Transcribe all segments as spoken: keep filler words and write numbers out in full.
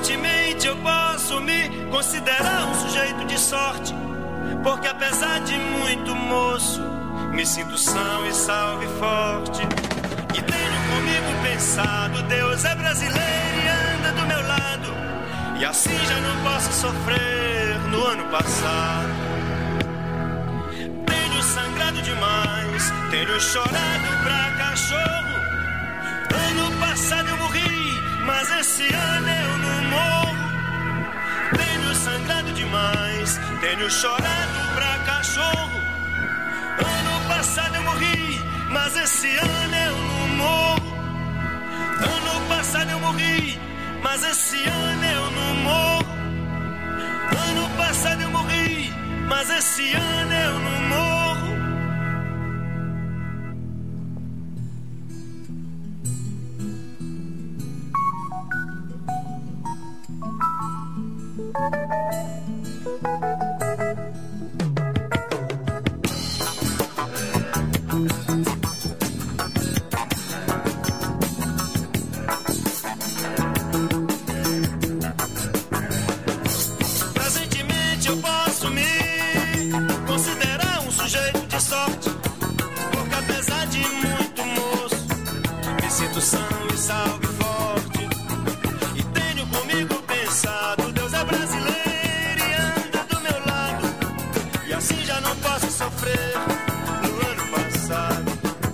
Presentemente eu posso me considerar um sujeito de sorte, porque apesar de muito moço, me sinto são e salvo e forte. E tenho comigo pensado, Deus é brasileiro e anda do meu lado, e assim já não posso sofrer no ano passado. Tenho sangrado demais, tenho chorado pra cachorro. Ano passado eu morri, mas esse ano eu não morro. Tenho sangrado demais, tenho chorado pra cachorro. Ano passado eu morri, mas esse ano eu não morro. Ano passado eu morri, mas esse ano eu não morro. Ano passado eu morri, mas esse ano eu não morro. Presentemente eu posso me considerar um sujeito de sorte, porque apesar de muito moço, me sinto são e salvo e forte. E tenho comigo pensado, Deus é brasileiro e anda do meu lado, e assim já não posso sofrer no ano passado.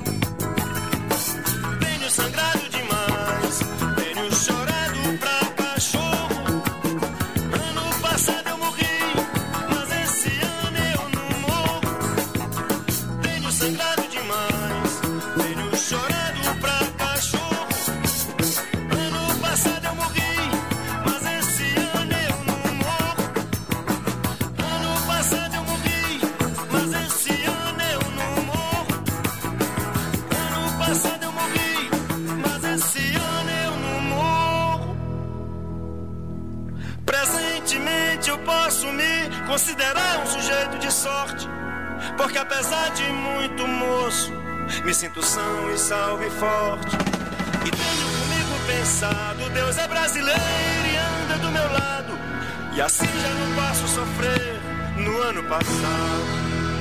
Tenho sangrado demais, tenho chorado pra cachorro. Ano passado eu morri, mas esse ano eu não morro. Tenho sangrado demais, tenho chorado pra cachorro. Ano passado eu morri, mas esse ano eu não morro. Ano passado eu morri, mas esse ano eu não morro. Ano passado eu morri, mas esse ano eu não morro. Presentemente eu posso me considerar um sujeito de sorte, porque apesar de muito moço, me sinto são e salvo e forte. E tenho comigo pensado, Deus é brasileiro e anda do meu lado, e assim já não posso sofrer no ano passado.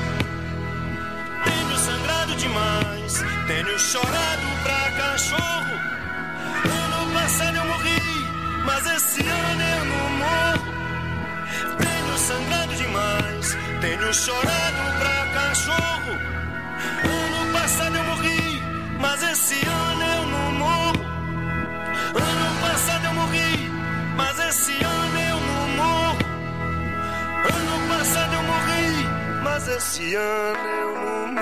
Tenho sangrado demais, tenho chorado pra cachorro. Ano passado eu morri, mas esse ano eu não morro. Tenho sangrado demais, tenho chorado pra cachorro. Ano passado eu morri, mas esse ano eu não morro. Ano passado eu morri, mas esse ano eu não morro. Ano passado eu morri, mas esse ano eu não morro.